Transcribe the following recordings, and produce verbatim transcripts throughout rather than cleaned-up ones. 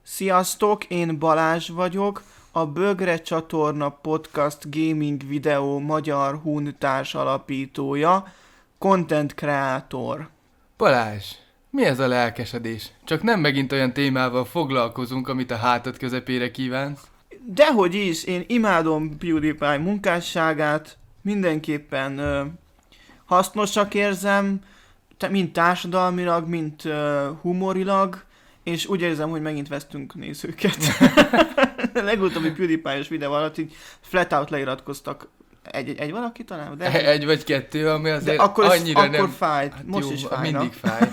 Sziasztok, én Balázs vagyok, a Bögre csatorna podcast gaming videó magyar hun társalapítója, content creator. Balázs, mi ez a lelkesedés? Csak nem megint olyan témával foglalkozunk, amit a hátad közepére kívánsz? Dehogy is, én imádom PewDiePie munkásságát, mindenképpen ö, hasznosak érzem, mind társadalmilag, mind ö, humorilag, és úgy érzem, hogy megint vesztünk nézőket. A legutóbbi PewDiePie-os videó alatt így flat out leiratkoztak egy, egy, egy valaki talán? De egy vagy kettő, ami azért de akkor annyira akkor nem... fájt, Hát most jó, is fájna. mindig fáj.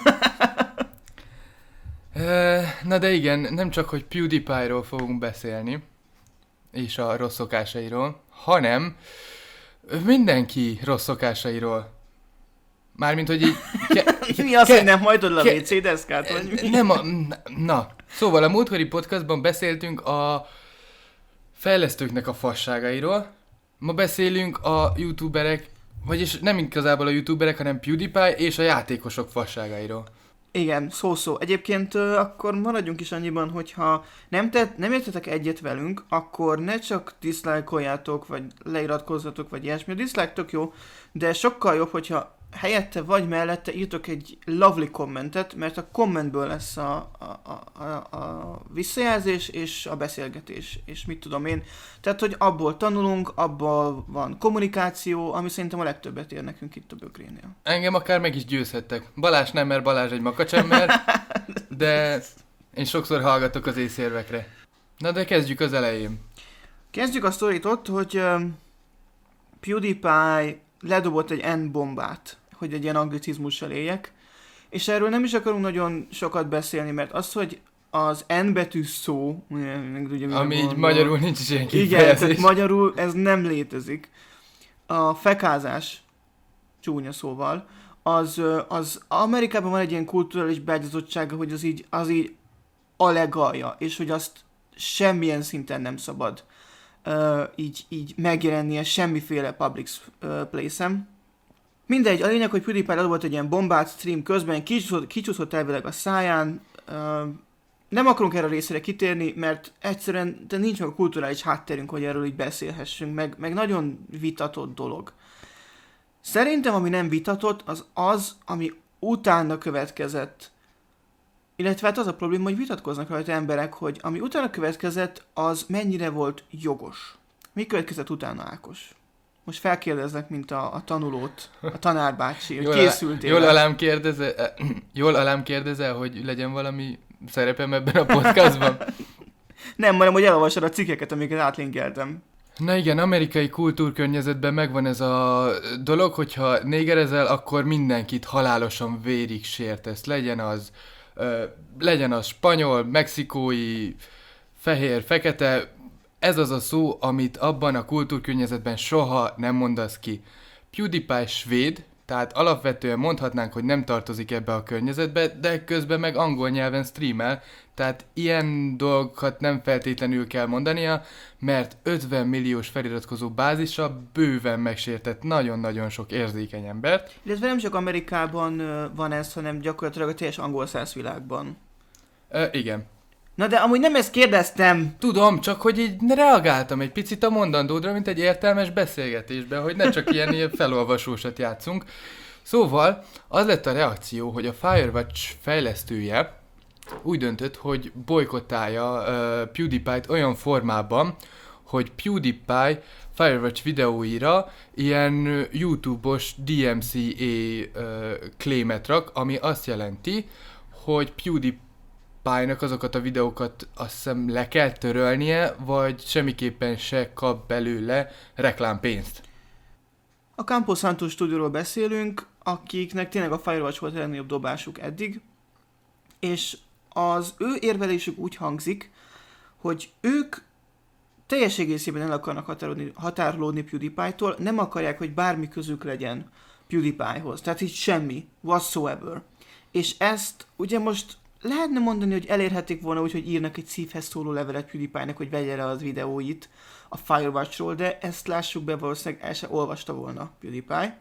Na de igen, nem csak, hogy PewDiePie-ról fogunk beszélni, és a rossz szokásairól, hanem mindenki rossz szokásairól. Mármint, hogy így... Ke- mi az, ke- hogy nem hajtod le a ke- vé cé deszkát, vagy mi? Nem a... Na, szóval a múltkori podcastban beszéltünk a fejlesztőknek a fasságairól. Ma beszélünk a youtuberek, vagyis nem igazából a youtuberek, hanem PewDiePie és a játékosok fasságairól. Igen, szó-szó. Egyébként ö, akkor maradjunk is annyiban, hogyha nem, tett, nem értetek egyet velünk, akkor ne csak dislike-oljátok, vagy leiratkozzatok, vagy ilyesmi. A dislike tök jó, de sokkal jobb, hogyha helyette vagy mellette írtok egy lovely kommentet, mert a kommentből lesz a, a, a, a, a visszajelzés és a beszélgetés, és mit tudom én. Tehát, hogy abból tanulunk, abból van kommunikáció, ami szerintem a legtöbbet ér nekünk itt a Bögrénél. Engem akár meg is győzhettek. Balázs nem, mert Balázs egy makacsember, de én sokszor hallgatok az észérvekre. Na de kezdjük az elején. Kezdjük a sztorit ott, hogy um, PewDiePie ledobott egy N-bombát, hogy egy ilyen anglicizmussal éljek, és erről nem is akarunk nagyon sokat beszélni, mert az, hogy az N betű szó, ugye, Ami így gondol, magyarul nincs is ilyen igen, kifejezés. tehát magyarul ez nem létezik. A fekázás, csúnya szóval, az, az Amerikában van egy ilyen kulturális beágyazottsága, hogy az így, az így a legalja, és hogy azt semmilyen szinten nem szabad uh, így, így megjelennie semmiféle public uh, place-en. Mindegy, a lényeg, hogy PewDiePie ledobott egy ilyen bombát stream közben, kicsúszott, kicsúszott elvileg a száján. Uh, nem akarunk erre a részére kitérni, mert egyszerűen de nincs meg a kulturális hátterünk, hogy erről így beszélhessünk, meg, meg nagyon vitatott dolog. Szerintem, ami nem vitatott, az az, ami utána következett. Illetve hát az a probléma, hogy vitatkoznak rajta emberek, hogy ami utána következett, az mennyire volt jogos. Mi következett utána, Ákos? Most felkérdezlek, mint a, a tanulót, a tanárbácsi, hogy Jól, készültél. jól alám kérdezel, jól alám kérdezel, hogy legyen valami szerepem ebben a podcastban? Nem, hanem, hogy elolvasod a cikkeket, amiket átlinkeltem. Na igen, amerikai kultúrkörnyezetben megvan ez a dolog, hogyha négerezel, akkor mindenkit halálosan vérig sértesz. Legyen az, ö, legyen az spanyol, mexikói, fehér, fekete. Ez az a szó, amit abban a kultúrkörnyezetben soha nem mondasz ki. PewDiePie svéd, tehát alapvetően mondhatnánk, hogy nem tartozik ebbe a környezetbe, de közben meg angol nyelven streamel, tehát ilyen dolgokat nem feltétlenül kell mondania, mert ötven milliós feliratkozó bázisa bőven megsértett nagyon-nagyon sok érzékeny embert. Illetve nem csak Amerikában ö, van ez, hanem gyakorlatilag a teljes angol száz világban. Ö, igen. Na de amúgy nem ezt kérdeztem. Tudom, csak hogy így reagáltam egy picit a mondandódra, mint egy értelmes beszélgetésben, hogy ne csak ilyen, ilyen felolvasósat játszunk. Szóval az lett a reakció, hogy a Firewatch fejlesztője úgy döntött, hogy bolykottálja uh, PewDiePie-t olyan formában, hogy PewDiePie Firewatch videóira ilyen YouTube-os D M C A uh, claimet rak, ami azt jelenti, hogy PewDiePie Pie-nak azokat a videókat azt hiszem le kell törölnie, vagy semmiképpen se kap belőle reklámpénzt. A Campo Santo stúdióról beszélünk, akiknek tényleg a Firewatch volt a legnagyobb dobásuk eddig, és az ő érvelésük úgy hangzik, hogy ők teljes egészében el akarnak határolódni, határolódni PewDiePie-tól, nem akarják, hogy bármi közük legyen PewDiePie-hoz, tehát így semmi, whatsoever. És ezt ugye most lehetne mondani, hogy elérhetik volna úgy, hogy írnak egy szívhez szóló levelet PewDiePie-nek, hogy vegye le az videóit a Firewatch-ról, de ezt lássuk be, valószínűleg el se olvasta volna PewDiePie.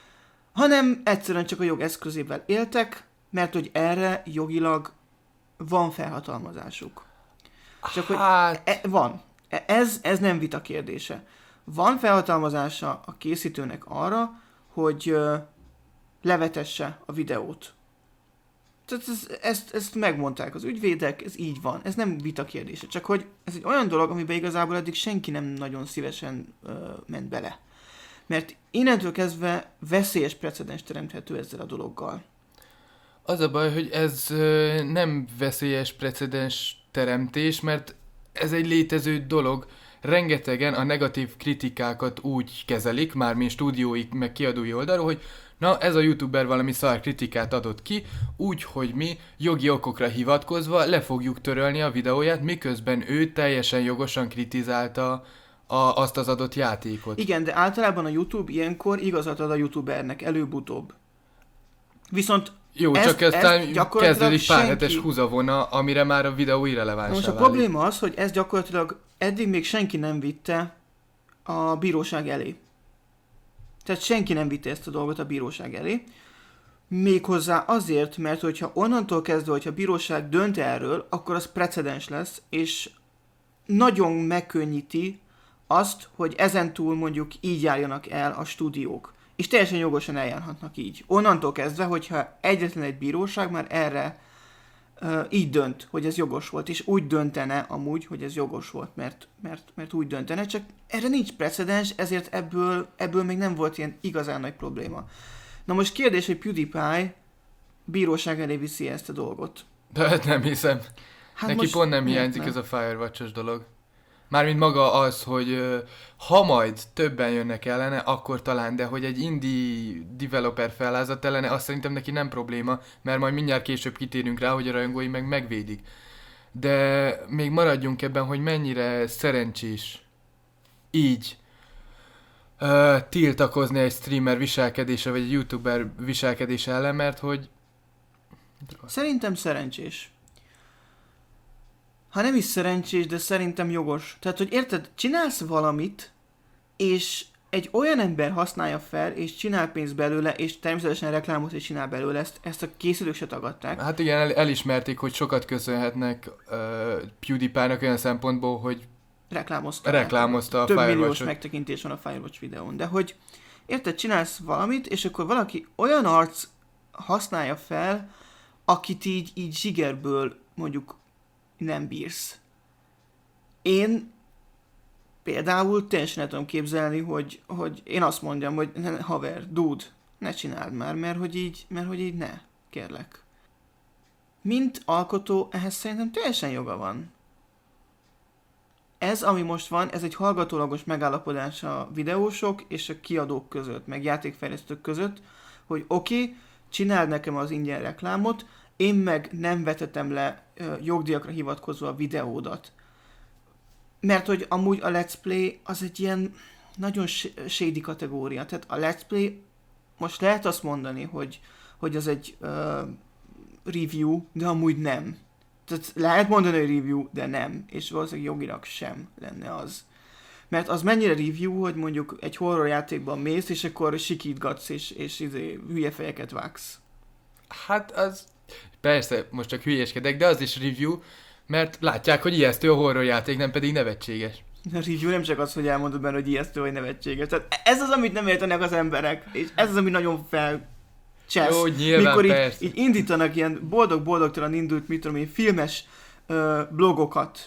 Hanem egyszerűen csak a jog eszközével éltek, mert hogy erre jogilag van felhatalmazásuk. Csak hogy Hát... e- van. E- Ez, ez nem vita kérdése. Van felhatalmazása a készítőnek arra, hogy ö, levetesse a videót. Tehát ez, ezt, ezt megmondták az ügyvédek, ez így van. Ez nem vita kérdése. Csak hogy ez egy olyan dolog, amiben igazából eddig senki nem nagyon szívesen ö, ment bele. Mert innentől kezdve veszélyes precedens teremthető ezzel a dologgal. Az a baj, hogy ez ö, nem veszélyes precedens teremtés, mert ez egy létező dolog. Rengetegen a negatív kritikákat úgy kezelik, mármint stúdiói meg kiadói oldalról, hogy na, ez a youtuber valami szar kritikát adott ki, úgy, hogy mi jogi okokra hivatkozva le fogjuk törölni a videóját, miközben ő teljesen jogosan kritizálta a, azt az adott játékot. Igen, de általában a YouTube ilyenkor igazat ad a youtubernek, előbb-utóbb. Viszont Jó, ezt, csak aztán ezt gyakorlatilag kezdődik pár senki... hetes húzavona, amire már a videó irrelevánsá Most a válik. probléma az, hogy ez gyakorlatilag eddig még senki nem vitte a bíróság elé. Tehát senki nem vitte ezt a dolgot a bíróság elé. Méghozzá azért, mert hogyha onnantól kezdve, hogyha a bíróság dönt erről, akkor az precedens lesz, és nagyon megkönnyíti azt, hogy ezentúl mondjuk így járjanak el a stúdiók. És teljesen jogosan eljárhatnak így. Onnantól kezdve, hogyha egyetlen egy bíróság már erre uh, így dönt, hogy ez jogos volt, és úgy döntene amúgy, hogy ez jogos volt, mert, mert, mert úgy döntene, csak erre nincs precedens, ezért ebből, ebből még nem volt ilyen igazán nagy probléma. Na most kérdés, hogy PewDiePie bíróság elé viszi ezt a dolgot. De hát nem hiszem. Hát Neki most pont nem miért hiányzik nem? ez a Firewatch-os dolog. Mármint maga az, hogy ö, ha majd többen jönnek ellene, akkor talán, de hogy egy indie developer fellázadt ellene, azt szerintem neki nem probléma, mert majd mindjárt később kitérünk rá, hogy a rajongói meg megvédik. De még maradjunk ebben, hogy mennyire szerencsés így ö, tiltakozni egy streamer viselkedése, vagy egy youtuber viselkedése ellen, mert hogy... Szerintem szerencsés. Ha nem is szerencsés, de szerintem jogos. Tehát, hogy érted, csinálsz valamit, és egy olyan ember használja fel, és csinál pénzt belőle, és természetesen reklámot is csinál belőle, ezt, ezt a készítők se tagadták. Hát igen, el, elismerték, hogy sokat köszönhetnek uh, PewDiePie-nak olyan szempontból, hogy Reklámozta. reklámozta a Több milliós Firewatch-ot. megtekintés van a Firewatch videón. De hogy, érted, csinálsz valamit, és akkor valaki olyan arc használja fel, akit így, így zsigerből mondjuk nem bírsz. Én például teljesen el tudom képzelni, hogy, hogy én azt mondjam, hogy ne, haver, dude, ne csináld már, mert hogy így, mert hogy így ne, kérlek. Mint alkotó, ehhez szerintem teljesen joga van. Ez, ami most van, ez egy hallgatólagos megállapodás a videósok és a kiadók között, meg játékfejlesztők között, hogy oké, okay, csináld nekem az ingyen reklámot, én meg nem vetetem le ö, jogdíjakra hivatkozva a videódat. Mert hogy amúgy a Let's Play az egy ilyen nagyon shady kategória. Tehát a Let's Play, most lehet azt mondani, hogy, hogy az egy ö, review, de amúgy nem. Tehát lehet mondani, hogy review, de nem. És valószínűleg jogilag sem lenne az. Mert az mennyire review, hogy mondjuk egy horror játékban mész, és akkor sikítgatsz, és, és izé, hülye fejeket vágsz. Hát az... Persze, most csak hülyéskedek, de az is review, mert látják, hogy ijesztő a horror játék, nem pedig nevetséges. A review nem csak az, hogy elmondod benne, hogy ijesztő vagy nevetséges. Tehát ez az, amit nem értenek az emberek, és ez az, ami nagyon felcsesz. Jó, nyilván, mikor így, persze. így indítanak ilyen boldog-boldogtalan indult, mit tudom én, filmes ö, blogokat,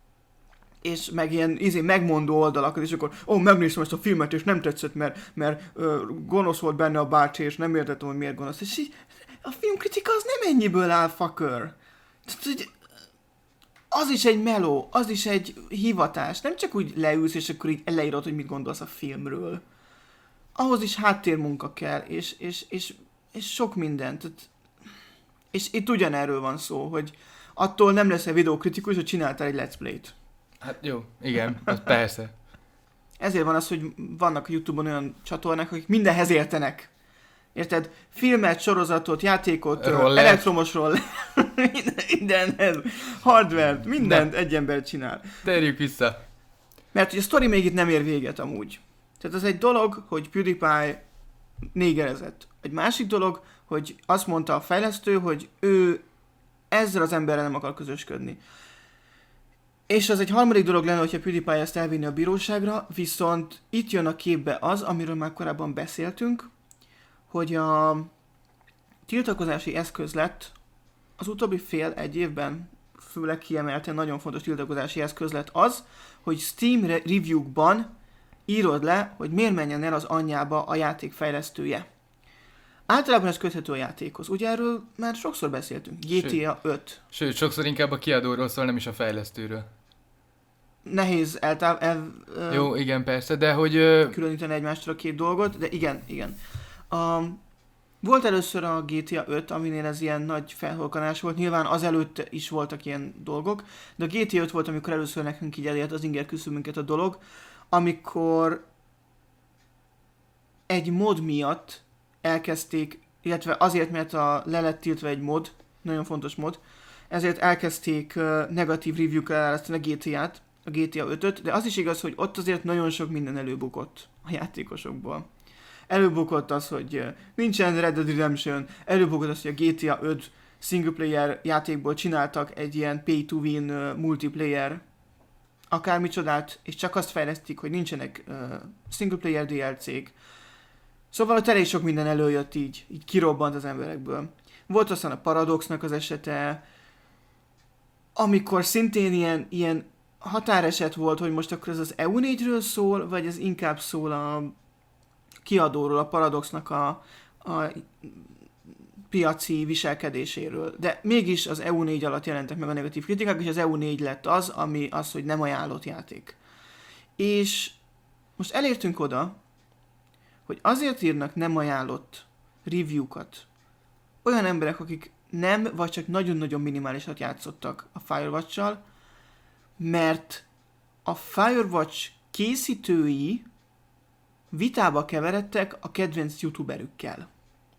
és meg ilyen izé, megmondó oldalakat, és akkor ó, megnéztem ezt a filmet, és nem tetszett, mert, mert ö, gonosz volt benne a bácsi, és nem értettem, hogy miért gonosz. És így, a filmkritika az nem ennyiből áll, fucker. Tehát, hogy az is egy meló, az is egy hivatás. Nem csak úgy leülsz, és akkor így leírod, hogy mit gondolsz a filmről. Ahhoz is háttérmunka kell, és, és, és, és sok mindent. Tehát, és itt ugyanerről van szó, hogy attól nem leszel videókritikus, hogy csináltál egy Let's Play-t. Hát jó, igen, az persze. Ezért van az, hogy vannak a YouTube-on olyan csatornák, akik mindenhez értenek. Érted? Filmet, sorozatot, játékot, Roller. elektromosról, mindenhez, hardware, mindent Na. egy ember csinál. Térjük vissza. Mert hogy a sztori még itt nem ér véget amúgy. Tehát az egy dolog, hogy PewDiePie négerezett. Egy másik dolog, hogy azt mondta a fejlesztő, hogy ő ezzel az emberrel nem akar közösködni. És az egy harmadik dolog lenne, hogyha PewDiePie ezt elvinni a bíróságra, viszont itt jön a képbe az, amiről már korábban beszéltünk, hogy a tiltakozási eszköz lett az utóbbi fél egy évben, főleg kiemelten nagyon fontos tiltakozási eszköz lett az, hogy Steam review-kban írod le, hogy miért menjen el az anyjába a játék fejlesztője. Általában ez köthető a játékhoz. Ugye erről már sokszor beszéltünk. gé té á öt. Sőt, sokszor inkább a kiadóról szól, nem is a fejlesztőről. Nehéz eltáv... El, Jó, igen, persze, de hogy... Ö... különíteni egymástól a két dolgot, de igen, igen. Um, volt először a gé té á öt, aminél ez ilyen nagy felholkanás volt. Nyilván azelőtt is voltak ilyen dolgok, de a gé té á öt volt, amikor először nekünk így elért az inger küszöbünket a dolog, amikor egy mod miatt elkezdték, illetve azért, mert a le lett tiltva egy mod, nagyon fontos mod, ezért elkezdték uh, negatív review-kal elárasztani a gé té á-t, a gé té á ötöt, de az is igaz, hogy ott azért nagyon sok minden előbukott a játékosokból. Előbukott az, hogy uh, nincsen Red Dead Redemption, előbukott az, hogy a gé té á öt single player játékból csináltak egy ilyen pay to win uh, multiplayer akármicsodát, és csak azt fejlesztik, hogy nincsenek uh, single player dé el cé-k. Szóval ott elég sok minden előjött így, így kirobbant az emberekből. Volt aztán a Paradoxnak az esete, amikor szintén ilyen, ilyen határeset volt, hogy most akkor ez az é u négyről szól, vagy ez inkább szól a kiadóról, a Paradoxnak a, a piaci viselkedéséről. De mégis az é u négy alatt jelentek meg a negatív kritikák, és az é u négy lett az, ami az, hogy nem ajánlott játék. És most elértünk oda, hogy azért írnak nem ajánlott review-kat olyan emberek, akik nem, vagy csak nagyon-nagyon minimálisat játszottak a Firewatch-sal, mert a Firewatch készítői vitába keveredtek a kedvenc youtuberükkel.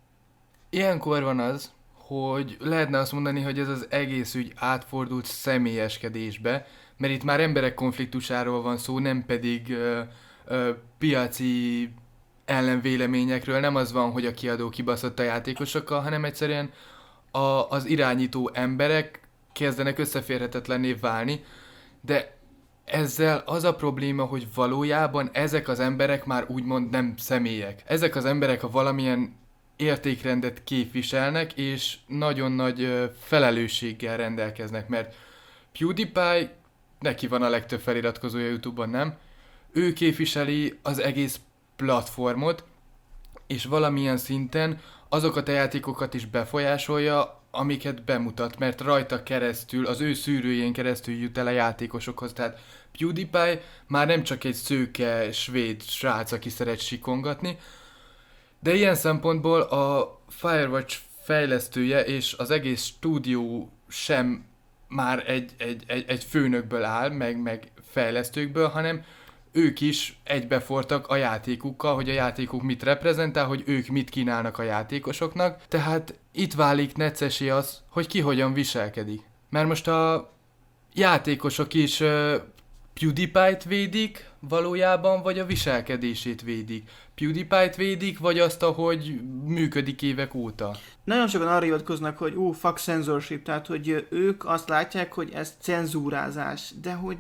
Ilyenkor van az, hogy lehetne azt mondani, hogy ez az egész ügy átfordult személyeskedésbe, mert itt már emberek konfliktusáról van szó, nem pedig ö, ö, piaci ellenvéleményekről. Nem az van, hogy a kiadó kibaszott a játékosokkal, hanem egyszerűen a, az irányító emberek kezdenek összeférhetetlenné válni, de ezzel az a probléma, hogy valójában ezek az emberek már úgymond nem személyek. Ezek az emberek a valamilyen értékrendet képviselnek, és nagyon nagy ö, felelősséggel rendelkeznek, mert PewDiePie, neki van a legtöbb feliratkozója YouTube-on, nem? Ő képviseli az egész platformot, és valamilyen szinten azokat a játékokat is befolyásolja, amiket bemutat, mert rajta keresztül, az ő szűrőjén keresztül jut el a játékosokhoz. Tehát PewDiePie már nem csak egy szőke, svéd srác, aki szeret sikongatni, de ilyen szempontból a Firewatch fejlesztője és az egész stúdió sem már egy, egy, egy, egy főnökből áll, meg, meg fejlesztőkből, hanem ők is egybefortak a játékukkal, hogy a játékuk mit reprezentál, hogy ők mit kínálnak a játékosoknak. Tehát itt válik neccesé az, hogy ki hogyan viselkedik. Mert most a játékosok is uh, PewDiePie-t védik valójában, vagy a viselkedését védik. PewDiePie-t védik, vagy azt, ahogy működik évek óta. Nagyon sokan arra hivatkoznak, hogy ú, fuck censorship, tehát hogy ők azt látják, hogy ez cenzúrázás, de hogy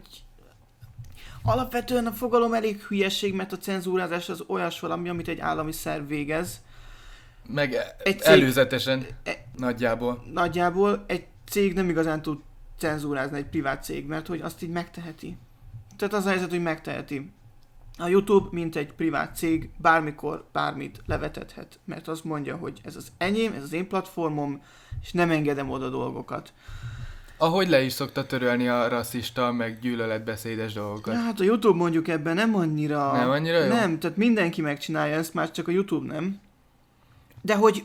alapvetően a fogalom elég hülyeség, mert a cenzúrázás az olyas valami, amit egy állami szerv végez. Meg egy cég, előzetesen, e, nagyjából. Nagyjából egy cég nem igazán tud cenzúrázni, egy privát cég, mert hogy azt így megteheti. Tehát az a helyzet, hogy megteheti. A YouTube, mint egy privát cég, bármikor bármit levetethet, mert azt mondja, hogy ez az enyém, ez az én platformom, és nem engedem oda dolgokat. Ahogy le is szokta törölni a rasszista, meg gyűlöletbeszédes dolgokat. Ja, hát a YouTube mondjuk ebben nem annyira... Nem annyira jó? Nem, tehát mindenki megcsinálja ezt, már csak a YouTube nem. De hogy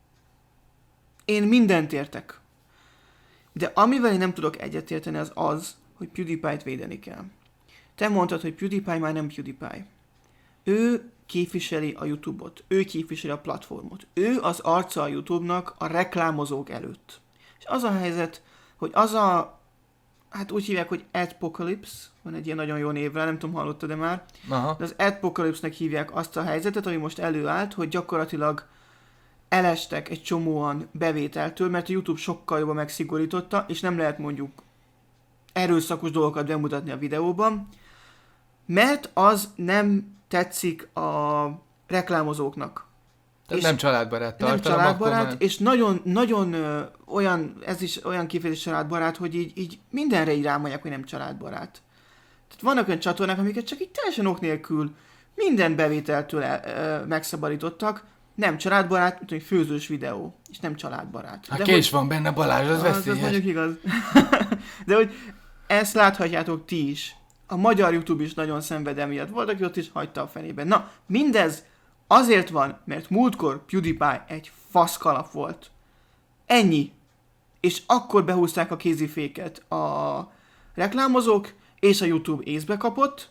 én mindent értek. De amivel én nem tudok egyetérteni, az az, hogy PewDiePie-t védeni kell. Te mondtad, hogy PewDiePie már nem PewDiePie. Ő képviseli a YouTube-ot. Ő képviseli a platformot. Ő az arca a YouTube-nak a reklámozók előtt. És az a helyzet, hogy az a, hát úgy hívják, hogy Adpocalypse, van egy ilyen nagyon jó névre, nem tudom, hallottad de már, Aha. de az Adpocalypse-nek hívják azt a helyzetet, ami most előállt, hogy gyakorlatilag elestek egy csomóan bevételtől, mert a YouTube sokkal jobban megszigorította, és nem lehet mondjuk erőszakos dolgokat bemutatni a videóban, mert az nem tetszik a reklámozóknak. Tehát nem családbarát tartalom. Nem családbarát, már... és nagyon, nagyon ö, olyan, ez is olyan kifejezés családbarát, hogy így, így mindenre így rámondják, hogy nem családbarát. Tehát vannak olyan csatornák, amiket csak így teljesen ok nélkül minden bevételtől el, ö, megszabadítottak, nem családbarát, mint egy főzős videó, és nem családbarát. Hát kés van benne, Balázs, az, az veszélyes. Az mondjuk igaz. De hogy ezt láthatjátok ti is. A magyar YouTube is nagyon szenved emiatt. Volt, aki ott is hagyta a fenében. Na, mindez azért van, mert múltkor PewDiePie egy faszkalap volt. Ennyi. És akkor behúzták a kéziféket a reklámozók, és a YouTube észbe kapott,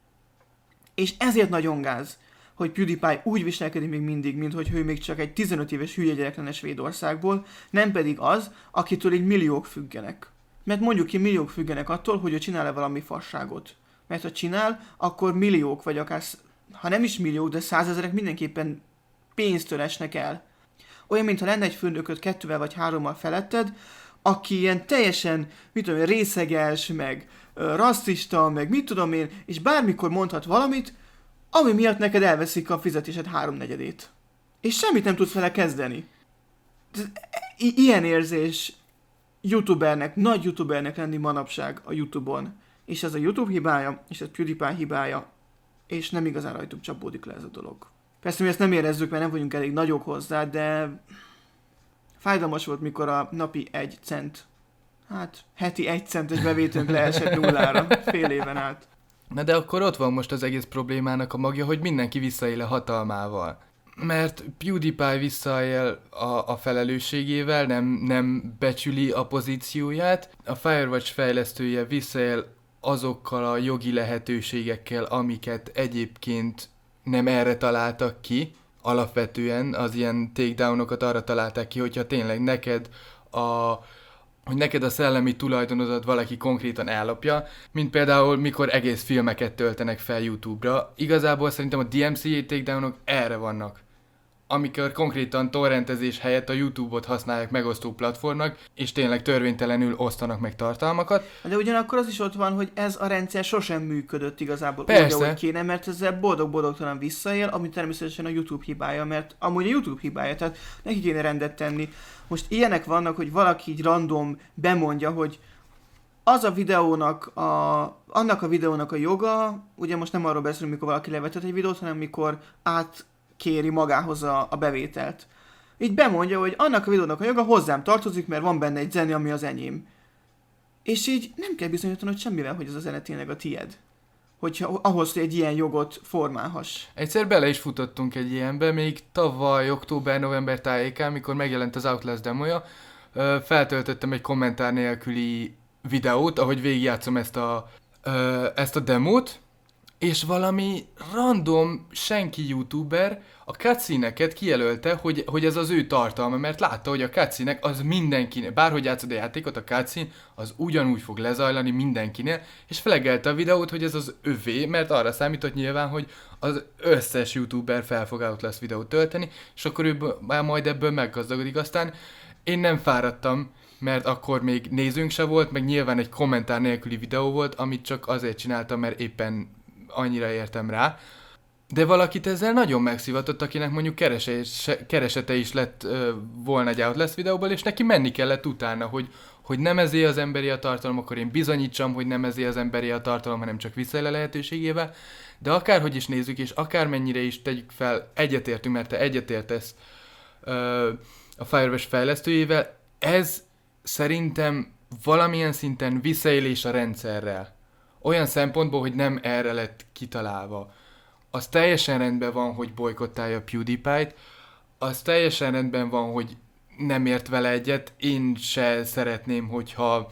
és ezért nagyon gáz, hogy PewDiePie úgy viselkedik még mindig, mint hogy ő még csak egy tizenöt éves hülye gyerek lenne Svédországból, nem pedig az, akitől így milliók függenek. Mert mondjuk ki, milliók függenek attól, hogy ő csinál-e valami fasságot. Mert ha csinál, akkor milliók, vagy akár, ha nem is milliók, de százezerek mindenképpen pénztől esnek el. Olyan, mintha lenne egy főnököd kettővel vagy hárommal feletted, aki ilyen teljesen, mit tudom én, részeges, meg ö, rasszista, meg mit tudom én, és bármikor mondhat valamit, ami miatt neked elveszik a fizetésed háromnegyedét. És semmit nem tudsz vele kezdeni. I- ilyen érzés youtubernek, nagy youtubernek lenni manapság a YouTube-on. És ez a YouTube hibája, és ez PewDiePie hibája, és nem igazán rajtuk csapódik le ez a dolog. Persze mi ezt nem érezzük, mert nem vagyunk elég nagyok hozzá, de fájdalmas volt, mikor a napi egy cent, hát heti egy centes bevételünk leesett nullára, fél éven át. Na de akkor ott van most az egész problémának a magja, hogy mindenki visszaél a hatalmával. Mert PewDiePie visszaél a, a felelősségével, nem, nem becsüli a pozícióját. A Firewatch fejlesztője visszaél azokkal a jogi lehetőségekkel, amiket egyébként nem erre találtak ki. Alapvetően az ilyen takedownokat arra találták ki, hogyha tényleg neked a... hogy neked a szellemi tulajdonodat valaki konkrétan ellopja, mint például mikor egész filmeket töltenek fel YouTube-ra. Igazából szerintem a dé em cé á takedownok erre vannak. Amikor konkrétan torrentezés helyett a YouTube-ot használják megosztó platformnak, és tényleg törvénytelenül osztanak meg tartalmakat. De ugyanakkor az is ott van, hogy ez a rendszer sosem működött igazából Persze. úgy, ahogy kéne, mert ezzel boldog-boldogtalan visszaél, ami természetesen a YouTube hibája, mert amúgy a YouTube hibája, tehát neki kéne rendet tenni. Most ilyenek vannak, hogy valaki így random bemondja, hogy az a videónak, a, annak a videónak a joga, ugye most nem arról beszélünk, mikor valaki levetett egy videót, hanem mikor átkéri magához a, a bevételt. Így bemondja, hogy annak a videónak a joga hozzám tartozik, mert van benne egy zene, ami az enyém. És így nem kell bizonyítanod semmivel, hogy ez a zene tényleg a tied. Hogyha ahhoz, hogy egy ilyen jogot formálhass. Egyszer bele is futottunk egy ilyenbe, még tavaly október-november tájékán, mikor megjelent az Outlast demója, feltöltöttem egy kommentár nélküli videót, ahogy végigjátszom ezt a, ezt a demót, és valami random senki youtuber a cutscene-eket kijelölte, hogy, hogy ez az ő tartalma, mert látta, hogy a cutscene-ek az mindenkinek, bárhogy játszod a játékot, a cutscene az ugyanúgy fog lezajlani mindenkinél, és flegelte a videót, hogy ez az övé, mert arra számított nyilván, hogy az összes youtuber fel fog Outlast videót tölteni, és akkor ő majd ebből meggazdagodik. Aztán én nem fáradtam, mert akkor még nézőnk se volt, meg nyilván egy kommentár nélküli videó volt, amit csak azért csináltam, mert éppen annyira értem rá. De valakit ezzel nagyon megszivatott, akinek mondjuk kereses, keresete is lett ö, volna egy Outlast videóból, és neki menni kellett utána, hogy, hogy nem ezé az emberi a tartalom, akkor én bizonyítsam, hogy nem ezé az emberi a tartalom, hanem csak visszaél a lehetőségével. De akárhogy is nézzük, és akármennyire is tegyük fel, egyetértünk, mert te egyetértesz ö, a Firewatch fejlesztőjével, ez szerintem valamilyen szinten visszaélés a rendszerrel. Olyan szempontból, hogy nem erre lett kitalálva. Az teljesen rendben van, hogy bolykottálja PewDiePie-t, az teljesen rendben van, hogy nem ért vele egyet. Én se szeretném, hogyha,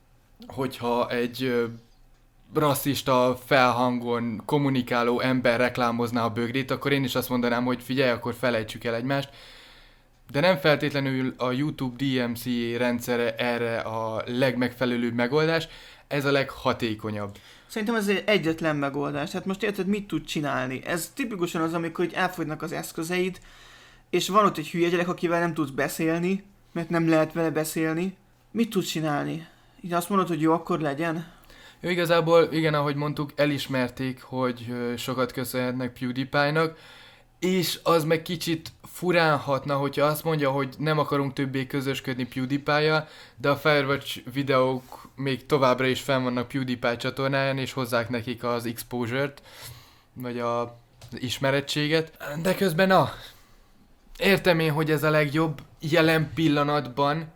hogyha egy ö, rasszista felhangon kommunikáló ember reklámozná a bögrét, akkor én is azt mondanám, hogy figyelj, akkor felejtsük el egymást. De nem feltétlenül a YouTube dé em cé á rendszere erre a legmegfelelőbb megoldás, ez a leghatékonyabb. Szerintem ez egy egyetlen megoldás. Hát most érted, mit tud csinálni? Ez tipikusan az, amikor így elfogynak az eszközeid, és van ott egy hülye gyerek, akivel nem tudsz beszélni, mert nem lehet vele beszélni. Mit tud csinálni? Így azt mondod, hogy jó, akkor legyen? Jó, igazából, igen, ahogy mondtuk, elismerték, hogy ö, sokat köszönhetnek PewDiePie-nak, és az meg kicsit furán hatna, hogyha azt mondja, hogy nem akarunk többé közösködni PewDiePie-jal, de a Firewatch videók még továbbra is fenn vannak PewDiePie csatornáján, és hozzák nekik az exposure-t, vagy a, az ismerettséget. De közben, na, értem én, hogy ez a legjobb jelen pillanatban,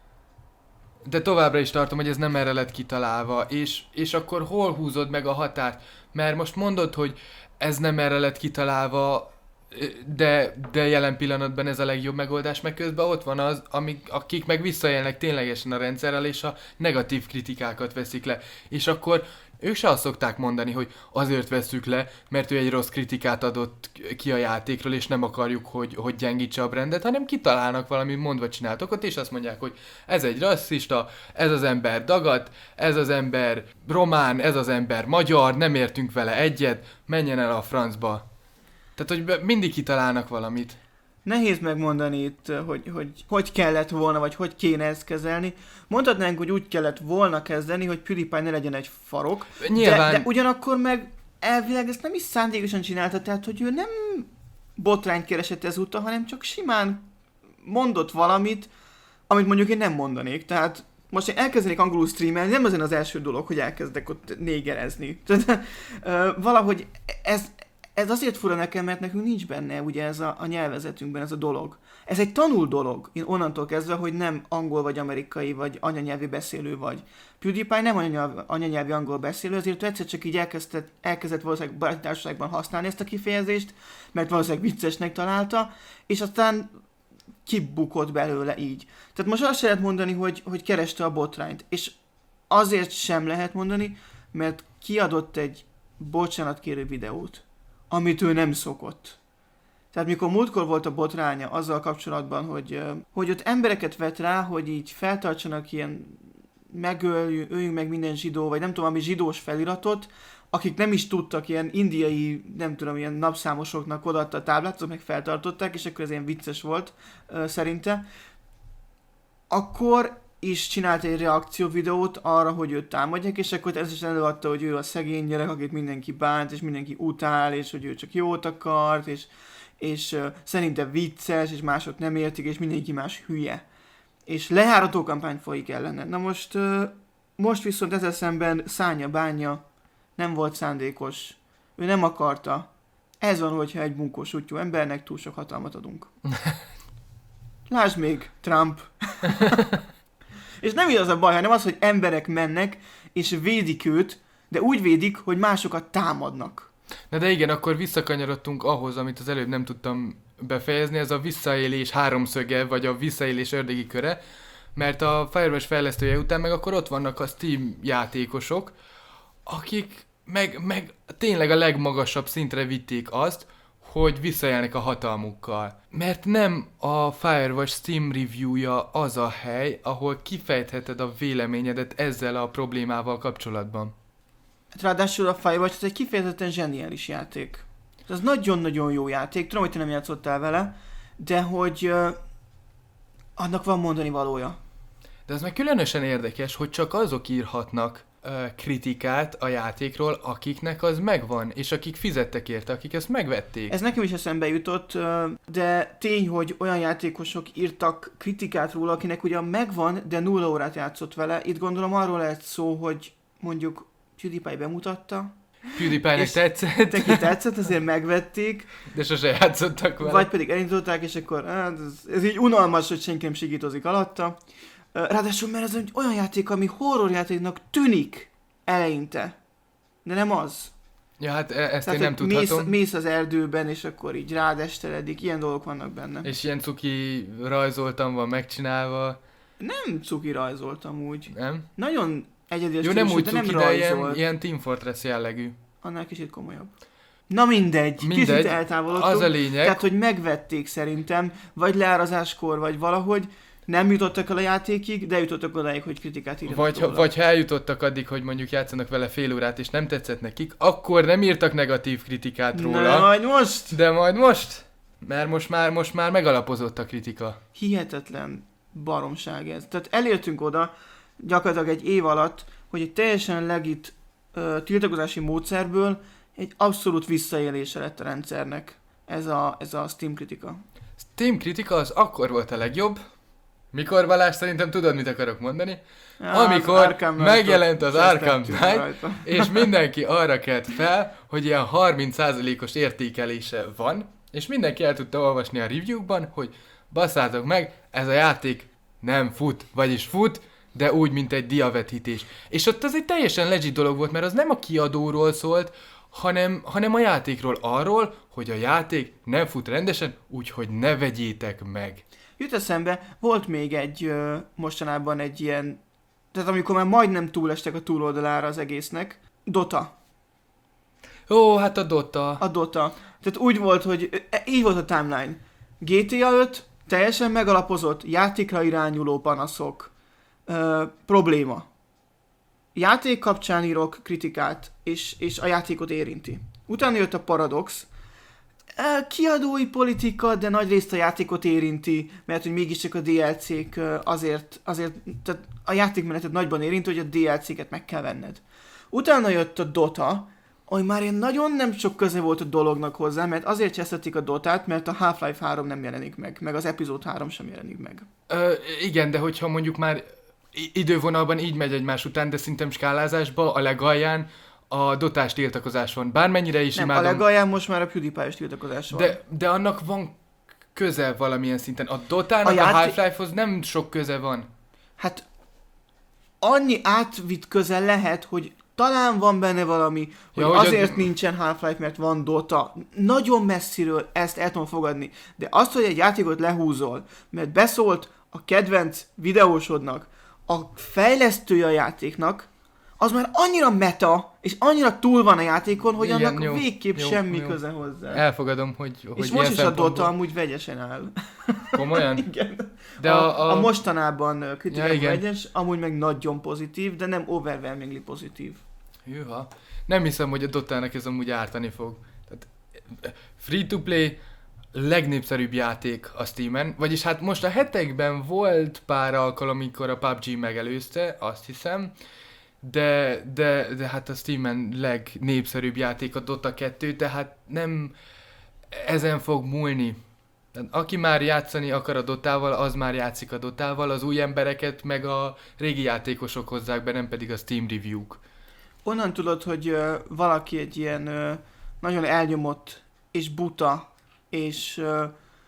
de továbbra is tartom, hogy ez nem erre lett kitalálva, és, és akkor hol húzod meg a határt? Mert most mondod, hogy ez nem erre lett kitalálva, de, de jelen pillanatban ez a legjobb megoldás, meg közben ott van az, amik, akik meg visszaélnek ténylegesen a rendszerrel, és a negatív kritikákat veszik le. És akkor ők se azt szokták mondani, hogy azért vesszük le, mert ő egy rossz kritikát adott ki a játékról, és nem akarjuk, hogy, hogy gyengítse a brandet, hanem kitalálnak valami mondva csináltok ott, és azt mondják, hogy ez egy rasszista, ez az ember dagat, ez az ember román, ez az ember magyar, nem értünk vele egyet, menjen el a francba. Tehát, hogy mindig kitalálnak valamit. Nehéz megmondani itt, hogy, hogy hogy kellett volna, vagy hogy kéne ezt kezelni. Mondhatnánk, hogy úgy kellett volna kezdeni, hogy PewDiePie ne legyen egy farok. Nyilván... De, de ugyanakkor meg elvileg ezt nem is szándékosan csinálta, tehát hogy ő nem botrányt keresett ezúttal, hanem csak simán mondott valamit, amit mondjuk én nem mondanék. Tehát most én elkezdenék angolul streamelni, nem azért az első dolog, hogy elkezdek ott négerezni. Tehát valahogy ez... Ez azért fura nekem, mert nekünk nincs benne ugye ez a, a nyelvezetünkben ez a dolog. Ez egy tanult dolog, én onnantól kezdve, hogy nem angol vagy amerikai, vagy anyanyelvi beszélő vagy. PewDiePie nem anyanyelvi, anyanyelvi angol beszélő, ezért egyszer csak így elkezdett, elkezdett valószínűleg baráti társaságban használni ezt a kifejezést, mert valószínűleg viccesnek találta, és aztán kibukott belőle így. Tehát most azt lehet mondani, hogy, hogy kereste a botrányt, és azért sem lehet mondani, mert kiadott egy bocsánatkérő videót, amit ő nem szokott. Tehát mikor múltkor volt a botránya azzal kapcsolatban, hogy, hogy ott embereket vett rá, hogy így feltartsanak ilyen megöljünk, öljünk meg minden zsidó, vagy nem tudom, ami zsidós feliratot, akik nem is tudtak, ilyen indiai, nem tudom, ilyen napszámosoknak odaadta a táblát, meg feltartották, és akkor ez ilyen vicces volt uh, szerinte. Akkor is csinált egy reakció videót arra, hogy őt támadják, és akkor természetesen előadta, hogy ő a szegény gyerek, akit mindenki bánt, és mindenki utál, és hogy ő csak jót akart, és, és uh, szerintem vicces, és mások nem értik, és mindenki más hülye. És lejárató kampány folyik ellene. Na most, uh, most viszont ezzel szemben szánja bánja, nem volt szándékos, ő nem akarta. Ez van, hogyha egy bunkós útjú embernek túl sok hatalmat adunk. Lásd még Trump. És nem így az a baj, hanem az, hogy emberek mennek, és védik őt, de úgy védik, hogy másokat támadnak. Na de igen, akkor visszakanyarodtunk ahhoz, amit az előbb nem tudtam befejezni, ez a visszaélés háromszöge, vagy a visszaélés ördögi köre, mert a Firewatch fejlesztője után meg akkor ott vannak a Steam játékosok, akik meg, meg tényleg a legmagasabb szintre vitték azt, hogy visszaélnek a hatalmukkal. Mert nem a Firewatch Steam review-ja az a hely, ahol kifejtheted a véleményedet ezzel a problémával kapcsolatban. Ráadásul a Firewatch egy kifejezetten zseniális játék. Ez nagyon-nagyon jó játék, tudom, hogy te nem játszottál vele, de hogy uh, annak van mondani valója. De az meg különösen érdekes, hogy csak azok írhatnak uh, kritikát a játékról, akiknek az megvan, és akik fizettek érte, akik ezt megvették. Ez nekem is eszembe jutott, uh, de tény, hogy olyan játékosok írtak kritikát róla, akinek ugyan megvan, de nulla órát játszott vele. Itt gondolom arról lehet szó, hogy mondjuk PewDiePie bemutatta, PewDiePie-nek tetszett. Neki tetszett, azért megvették. De sose játszottak vele. Vagy pedig elindították, és akkor hát, ez, ez így unalmas, hogy senki nem segítozik alatta. Ráadásul, mert ez egy olyan játék, ami horrorjátéknak tűnik eleinte. De nem az. Ja, hát e- ezt Tehát, én nem mész, tudhatom. mész az erdőben, és akkor így rád esteledik. Ilyen dolgok vannak benne. És ilyen cuki rajzoltam van megcsinálva. Nem cuki rajzoltam úgy. Nem? Nagyon egyedi a Jó, nem stílusú, úgy de cuki, nem de rajzolt. ilyen, ilyen Team Fortress jellegű. Annál kicsit komolyabb. Na mindegy, Mindegy, kicsit eltávolodtunk. az a lényeg. Tehát, hogy megvették szerintem, vagy leárazáskor, vagy valahogy, nem jutottak el a játékig, de jutottak odáig, hogy kritikát írjanak Vagy, ha, róla. vagy ha eljutottak addig, hogy mondjuk játszanak vele fél órát, és nem tetszett nekik, akkor nem írtak negatív kritikát róla. Na, majd most! De majd most? Mert most már, most már megalapozott a kritika. Hihetetlen baromság ez. Tehát elértünk oda, gyakorlatilag egy év alatt, hogy egy teljesen legit ö, tiltakozási módszerből egy abszolút visszaélése lett a rendszernek ez a, ez a Steam kritika. Steam kritika az akkor volt a legjobb, mikor Balázs, szerintem tudod, mit akarok mondani, Ja, amikor az megjelent az Arkham Knight, Knight, és mindenki arra kelt fel, hogy ilyen harminc százalékos értékelése van, és mindenki el tudta olvasni a reviewkban, hogy basszátok meg, ez a játék nem fut, vagyis fut, de úgy, mint egy diavetítés. És ott az egy teljesen legit dolog volt, mert az nem a kiadóról szólt, hanem, hanem a játékról arról, hogy a játék nem fut rendesen, úgyhogy ne vegyétek meg. Jut eszembe, volt még egy ö, mostanában egy ilyen, tehát amikor már majdnem túlestek a túloldalára az egésznek, Dota. Ó, hát a Dota. A Dota. Tehát úgy volt, hogy e, így volt a timeline. gé té á öt, teljesen megalapozott, játékra irányuló panaszok, ö, probléma. Játék kapcsán írok kritikát, és, és a játékot érinti. Utána jött a Paradox, kiadói politika, de nagyrészt a játékot érinti, mert hogy mégiscsak a dé el cék azért, azért tehát a játékmenetet nagyban érinti, hogy a dé el céket meg kell venned. Utána jött a Dota, hogy már én nagyon nem sok köze volt a dolognak hozzá, mert azért csesztették a Dotát, mert a Half-Life három nem jelenik meg, meg az epizód három sem jelenik meg. Ö, igen, de hogyha mondjuk már idővonalban így megy egymás után, de szerintem skálázásba a legalján a dotás tiltakozás van. Bármennyire is nem, imádom. a legalján most már a PewDiePie-s tiltakozás van. De, de annak van köze valamilyen szinten. A Dotának a, A játé- a Half-Life-hoz nem sok köze van. Hát annyi átvitt köze lehet, hogy talán van benne valami, hogy, Ja, ja, hogy azért a... nincsen Half-Life, mert van Dota. Nagyon messziről ezt el tudom fogadni. De azt, hogy egy játékot lehúzol, mert beszólt a kedvenc videósodnak, a fejlesztője a játéknak, az már annyira meta, és annyira túl van a játékon, hogy Igen, annak jó, végképp jó, semmi jó. köze hozzá. Elfogadom, hogy, hogy és ilyen most is a szempontból... Dota amúgy vegyesen áll. Komolyan? Igen. De a, a, a... a mostanában kritikában Ja, igen. vegyes, amúgy meg nagyon pozitív, de nem overwhelmingly pozitív. Hűha. Nem hiszem, hogy a Dotának ez amúgy ártani fog. Tehát free-to-play legnépszerűbb játék a Steamen, vagyis hát most a hetekben volt pár alkalom, amikor a pé u bé gé megelőzte, azt hiszem, de, de, de hát a Steamen legnépszerűbb játék a Dota kettő, tehát nem ezen fog múlni. Tehát aki már játszani akar a Dotával, az már játszik a Dotával, az új embereket meg a régi játékosok hozzák be, nem pedig a Steam review-k. Onnan tudod, hogy ö, valaki egy ilyen ö, nagyon elnyomott és buta és ö,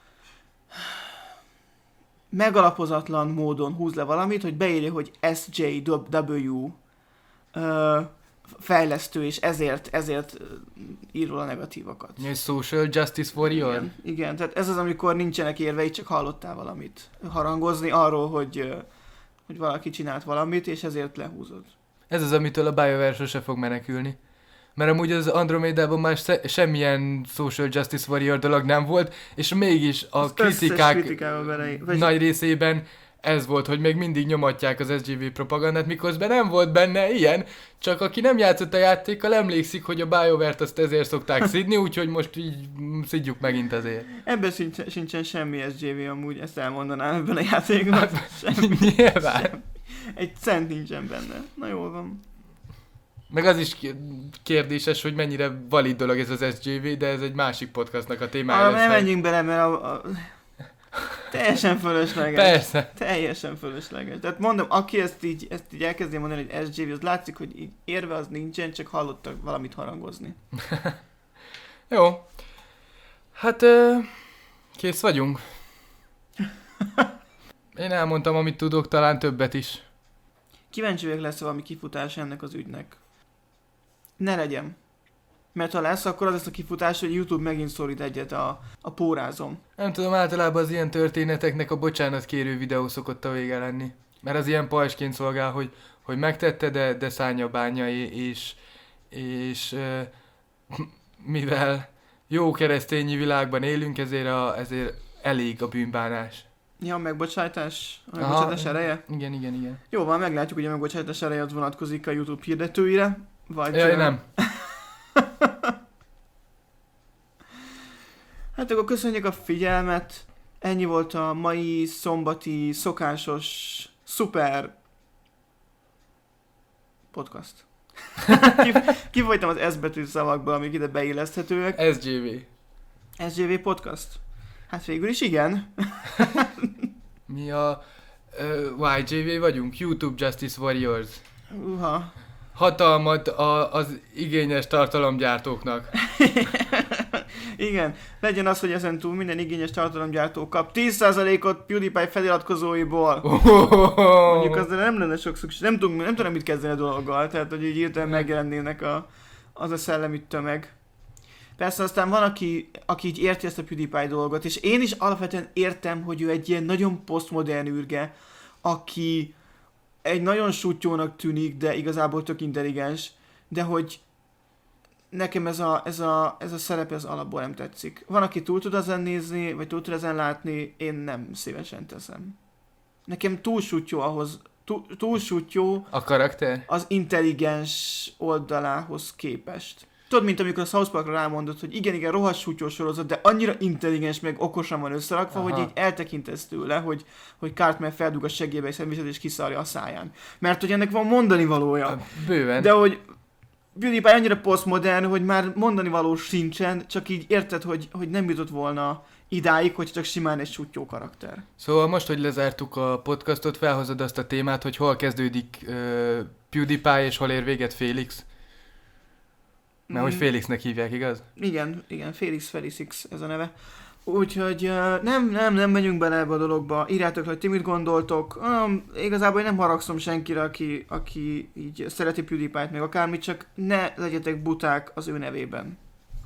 megalapozatlan módon húz le valamit, hogy beírja, hogy es jé dupla-vé ö, fejlesztő, és ezért, ezért ír róla negatívakat. Egy social justice warrior? Igen, igen, tehát ez az, amikor nincsenek érvei, csak hallottál valamit harangozni arról, hogy, ö, hogy valaki csinált valamit, és ezért lehúzod. Ez az, amitől a BioWare sose fog menekülni. Mert amúgy az Andromedában már se- semmilyen social justice warrior dolog nem volt, és mégis a Az kritikák bele, vagy nagy részében ez volt, hogy még mindig nyomatják az es gé vé propagandát, miközben nem volt benne ilyen, csak aki nem játszott a játékkal emlékszik, hogy a BioWare-t azt ezért szokták szidni, úgyhogy most így szidjuk megint azért. ebben sincsen, sincsen semmi es gé vé amúgy, ezt elmondanám ebben a játékban. Hát, Semmi, nyilván. semmi. Egy cent nincsen benne. Na jól van. Meg az is kérdéses, hogy mennyire valid dolog ez az es gé vé, de ez egy másik podcastnak a témája. Arra lesz, nem hogy- menjünk bele, mert a, a... teljesen fölösleges. Persze. Teljesen fölösleges. Tehát mondom, aki ezt így, ezt így elkezdi mondani, hogy es gé vé, az látszik, hogy így érve az nincsen, csak hallottak valamit harangozni. Jó. Hát, ö, kész vagyunk. Én elmondtam, amit tudok, talán többet is. Kíváncsi vagyok, lesz valami kifutás ennek az ügynek. Ne legyen. Mert ha lesz, akkor az lesz a kifutás, hogy YouTube megint szorít egyet a, a pórázom. Nem tudom, általában az ilyen történeteknek a bocsánatkérő videó szokott a vége lenni. Mert az ilyen pajsként szolgál, hogy, hogy megtette, de, de szárnya bányai, és, és ö, mivel jó keresztényi világban élünk, ezért, a, ezért elég a bűnbánás. Ja, a megbocsátás, a Aha. megbocsátás ereje? Igen, igen, igen. Jó van, meglátjuk, hogy a megbocsátás ereje az vonatkozik a YouTube hirdetőire. Vagy... Jaj, ö, nem. Hát akkor köszönjük a figyelmet. Ennyi volt a mai szombati szokásos, szuper Podcast. Kifolytam az S betű szavakból, amik ide beilleszthetőek. es jé vé. es jé vé Podcast. Hát végül is igen. Mi a uh, Y J V vagyunk? YouTube Justice Warriors. Uha. Hatalmat a, az igényes tartalomgyártóknak. Igen, legyen az, hogy ezen túl minden igényes tartalomgyártó kap tíz százalékot PewDiePie feliratkozóiból. Oh. Mondjuk azzal nem lenne sok szükség, nem tudom, nem tudom mit kezdeni a dologgal, tehát hogy így hirtelen megjelennének a, az a szellemi tömeg. Persze aztán van, aki, aki így érti ezt a PewDiePie dolgot, és én is alapvetően értem, hogy ő egy ilyen nagyon posztmodern űrge, aki egy nagyon sutyónak tűnik, de igazából tök intelligens, de hogy nekem ez a, ez a, ez a szerep az alapból nem tetszik. Van, aki túl tud ezen nézni, vagy túl tud ezen látni, én nem szívesen teszem. Nekem túl sutyó ahhoz, túl, túl sutyó A karakter? az intelligens oldalához képest. Tudod, mint amikor a South Parkra rámondott, hogy igen, igen, rohadt sutyó sorozat, de annyira intelligens, meg okosan van összerakva, Aha. hogy így eltekintesz tőle, hogy, hogy Cartman feldug a segélybe egy szendvicset és kiszarja a száján. Mert hogy ennek van mondani valója. Bőven. De hogy PewDiePie annyira posztmodern, hogy már mondani való sincsen, csak így érted, hogy, hogy nem jutott volna idáig, hogy csak simán egy sutyó karakter. Szóval most, hogy lezártuk a podcastot, felhozod azt a témát, hogy hol kezdődik uh, PewDiePie és hol ér véget Félix? Mert hogy Félixnek hívják, igaz? Igen, igen, Félix Felicix ez a neve. Úgyhogy uh, nem, nem, nem megyünk bele ebbe a dologba. Írjátok, hogy ti mit gondoltok. Um, igazából én nem haragszom senkire, aki, aki így szereti PewDiePie-t, meg akármit, csak ne legyetek buták az ő nevében.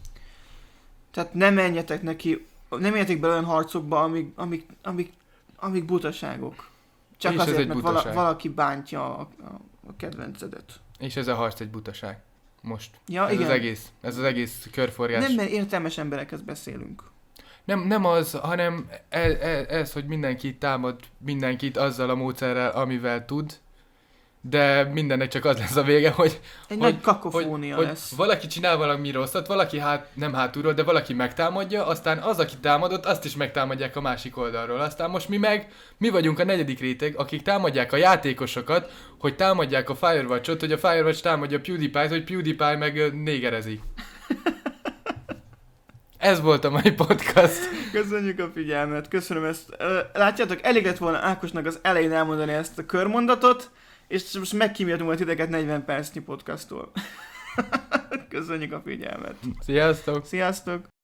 Tehát ne menjetek neki, nem menjetek bele olyan harcokba, amik, amik, amik, amik butaságok. Csak És ez azért, egy mert butaság. vala, valaki bántja a, a, a kedvencedet. És ez a harc egy butaság. Most. Ja, ez igen. az egész. Ez az egész körforgás. Nem, mert értelmes emberekhez beszélünk. Nem, nem az, hanem ez, ez, ez, hogy mindenki támad mindenkit azzal a módszerrel, amivel tud, de mindennek csak az lesz a vége, hogy, Egy hogy, nagy kakofónia hogy, lesz. hogy valaki csinál valami rosszat, valaki hát, nem hátulról, de valaki megtámadja, aztán az, aki támadott, azt is megtámadják a másik oldalról. Aztán most mi meg, mi vagyunk a negyedik réteg, akik támadják a játékosokat, hogy támadják a Firewatch-ot, hogy a Firewatch támadja a PewDiePie-t, hogy PewDiePie meg ö, négerezik. Ez volt a mai podcast. Köszönjük a figyelmet, köszönöm ezt. Ö, Látjátok, elég lett volna Ákosnak az elején elmondani ezt a körmondatot, és most megkíméltünk majd titeket negyven percnyi podcasttól. Köszönjük a figyelmet. Sziasztok! Sziasztok!